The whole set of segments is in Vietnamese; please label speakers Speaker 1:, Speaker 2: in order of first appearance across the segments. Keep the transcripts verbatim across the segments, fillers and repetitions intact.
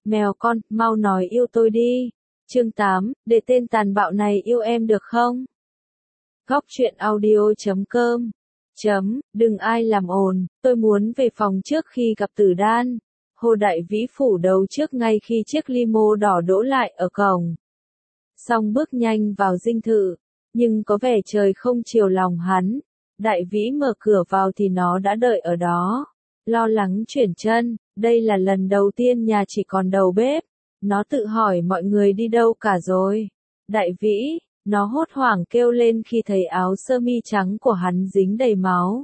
Speaker 1: Mèo con, mau nói yêu tôi đi. Chương tám, để tên tàn bạo này yêu em được không? Góc truyện audio chấm com Chấm, đừng ai làm ồn, tôi muốn về phòng trước khi gặp Tử Đan. Hồ Đại Vĩ phủ đầu trước ngay khi chiếc limo đỏ đỗ lại ở cổng. Xong bước nhanh vào dinh thự, nhưng có vẻ trời không chiều lòng hắn. Đại Vĩ mở cửa vào thì nó đã đợi ở đó. Lo lắng chuyển chân, đây là lần đầu tiên nhà chỉ còn đầu bếp. Nó tự hỏi mọi người đi đâu cả rồi. Đại Vĩ, nó hốt hoảng kêu lên khi thấy áo sơ mi trắng của hắn dính đầy máu.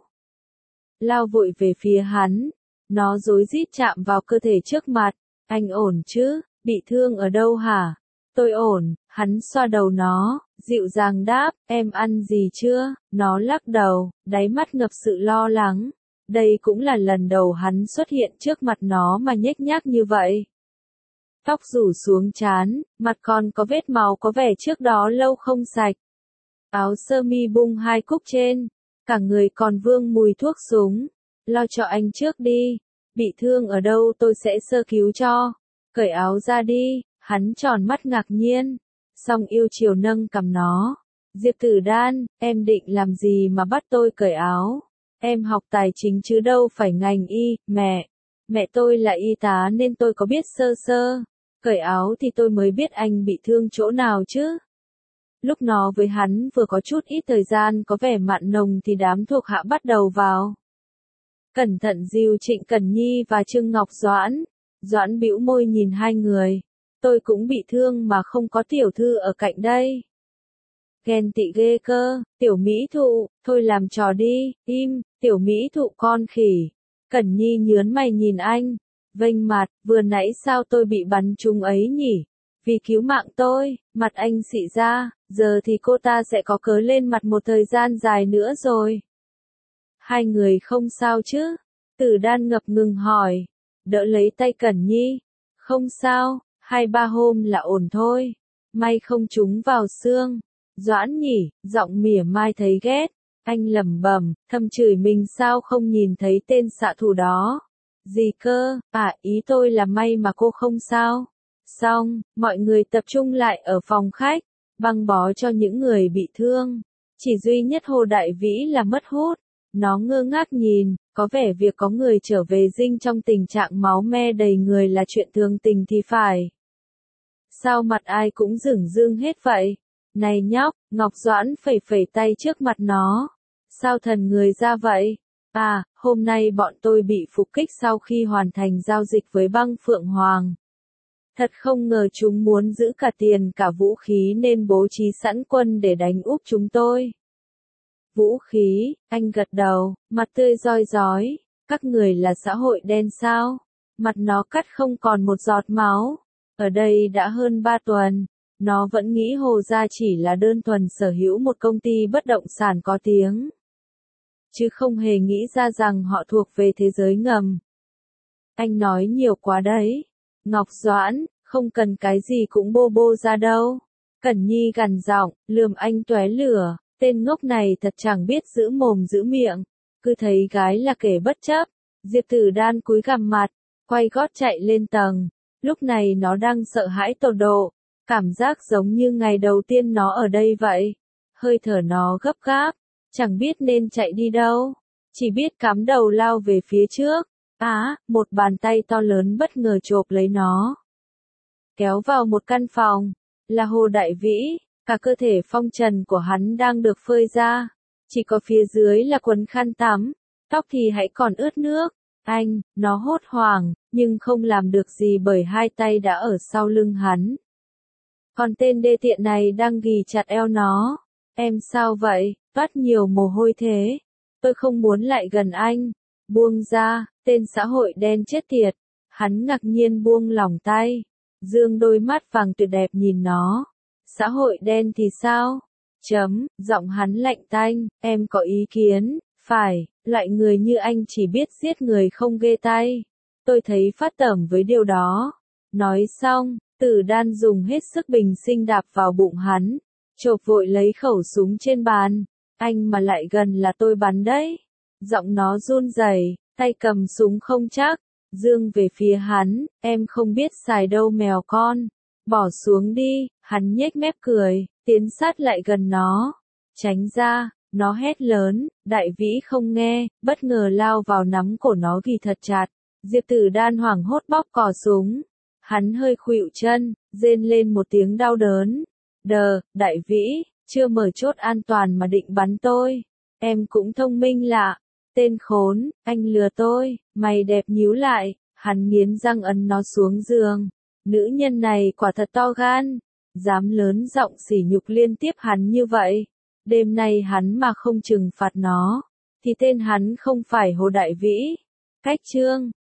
Speaker 1: Lao vội về phía hắn, nó rối rít chạm vào cơ thể trước mặt. Anh ổn chứ, bị thương ở đâu hả? Tôi ổn, hắn xoa đầu nó, dịu dàng đáp, em ăn gì chưa? Nó lắc đầu, đáy mắt ngập sự lo lắng. Đây cũng là lần đầu hắn xuất hiện trước mặt nó mà nhếch nhác như vậy. Tóc rủ xuống trán, mặt còn có vết máu có vẻ trước đó lâu không sạch. Áo sơ mi bung hai cúc trên, cả người còn vương mùi thuốc súng. Lo cho anh trước đi, bị thương ở đâu tôi sẽ sơ cứu cho. Cởi áo ra đi, hắn tròn mắt ngạc nhiên. Xong yêu chiều nâng cầm nó. Diệp Tử Đan, em định làm gì mà bắt tôi cởi áo? Em học tài chính chứ đâu phải ngành y, mẹ. Mẹ tôi là y tá nên tôi có biết sơ sơ. Cởi áo thì tôi mới biết anh bị thương chỗ nào chứ. Lúc nó với hắn vừa có chút ít thời gian có vẻ mặn nồng thì đám thuộc hạ bắt đầu vào. Cẩn thận dìu Trịnh Cẩn Nhi và Trương Ngọc Doãn. Doãn bĩu môi nhìn hai người. Tôi cũng bị thương mà không có tiểu thư ở cạnh đây. Ghen tị ghê cơ, tiểu mỹ thụ, thôi làm trò đi, im, tiểu mỹ thụ con khỉ. Cẩn Nhi nhớn mày nhìn anh, vênh mặt, vừa nãy sao tôi bị bắn trúng ấy nhỉ? Vì cứu mạng tôi, mặt anh xị ra, giờ thì cô ta sẽ có cớ lên mặt một thời gian dài nữa rồi. Hai người không sao chứ? Tử Đan ngập ngừng hỏi, đỡ lấy tay Cẩn Nhi. Không sao, hai ba hôm là ổn thôi, may không trúng vào xương. Doãn nhỉ, giọng mỉa mai thấy ghét. Anh lẩm bẩm, thầm chửi mình sao không nhìn thấy tên xạ thủ đó. Gì cơ, à ý tôi là may mà cô không sao. Xong, mọi người tập trung lại ở phòng khách, băng bó cho những người bị thương. Chỉ duy nhất Hồ Đại Vĩ là mất hút. Nó ngơ ngác nhìn, có vẻ việc có người trở về dinh trong tình trạng máu me đầy người là chuyện thường tình thì phải. Sao mặt ai cũng rửng rưng hết vậy? Này nhóc, Ngọc Doãn phẩy phẩy tay trước mặt nó. Sao thần người ra vậy? À, hôm nay bọn tôi bị phục kích sau khi hoàn thành giao dịch với băng Phượng Hoàng. Thật không ngờ chúng muốn giữ cả tiền cả vũ khí nên bố trí sẵn quân để đánh úp chúng tôi. Vũ khí, anh gật đầu, mặt tươi roi rói. Các người là xã hội đen sao? Mặt nó cắt không còn một giọt máu. Ở đây đã hơn ba tuần. Nó vẫn nghĩ Hồ Gia chỉ là đơn thuần sở hữu một công ty bất động sản có tiếng. Chứ không hề nghĩ ra rằng họ thuộc về thế giới ngầm. Anh nói nhiều quá đấy. Ngọc Doãn, không cần cái gì cũng bô bô ra đâu. Cẩn Nhi gằn giọng, lườm anh tóe lửa. Tên ngốc này thật chẳng biết giữ mồm giữ miệng. Cứ thấy gái là kẻ bất chấp. Diệp Tử Đan cúi gằm mặt, quay gót chạy lên tầng. Lúc này nó đang sợ hãi tột độ. Cảm giác giống như ngày đầu tiên nó ở đây vậy. Hơi thở nó gấp gáp, chẳng biết nên chạy đi đâu. Chỉ biết cắm đầu lao về phía trước. Á, à, một bàn tay to lớn bất ngờ chộp lấy nó. Kéo vào một căn phòng, là Hồ Đại Vĩ, cả cơ thể phong trần của hắn đang được phơi ra. Chỉ có phía dưới là quần khăn tắm, tóc thì hãy còn ướt nước. Anh, nó hốt hoảng, nhưng không làm được gì bởi hai tay đã ở sau lưng hắn. Còn tên đê tiện này đang ghì chặt eo nó. Em sao vậy, toát nhiều mồ hôi thế. Tôi không muốn lại gần anh. Buông ra, tên xã hội đen chết tiệt. Hắn ngạc nhiên buông lỏng tay. Dương đôi mắt vàng tuyệt đẹp nhìn nó. Xã hội đen thì sao? Chấm, giọng hắn lạnh tanh, em có ý kiến, phải, loại người như anh chỉ biết giết người không ghê tay. Tôi thấy phát tởm với điều đó. Nói xong, Tử Đan dùng hết sức bình sinh đạp vào bụng hắn, chộp vội lấy khẩu súng trên bàn. Anh mà lại gần là tôi bắn đấy. Giọng nó run rẩy, tay cầm súng không chắc. dương về phía hắn, em không biết xài đâu mèo con. Bỏ xuống đi, hắn nhếch mép cười, tiến sát lại gần nó. Tránh ra, nó hét lớn, Đại Vĩ không nghe, bất ngờ lao vào nắm cổ nó ghi thật chặt. Diệp Tử Đan hoảng hốt bóp cò súng. Hắn hơi khuỵu chân, rên lên một tiếng đau đớn. Đờ, Đại Vĩ, chưa mở chốt an toàn mà định bắn tôi. Em cũng thông minh lạ. Tên khốn, anh lừa tôi, mày đẹp nhíu lại, hắn nghiến răng ấn nó xuống giường. Nữ nhân này quả thật to gan, dám lớn giọng sỉ nhục liên tiếp hắn như vậy. Đêm nay hắn mà không trừng phạt nó, thì tên hắn không phải Hồ Đại Vĩ. Cách chương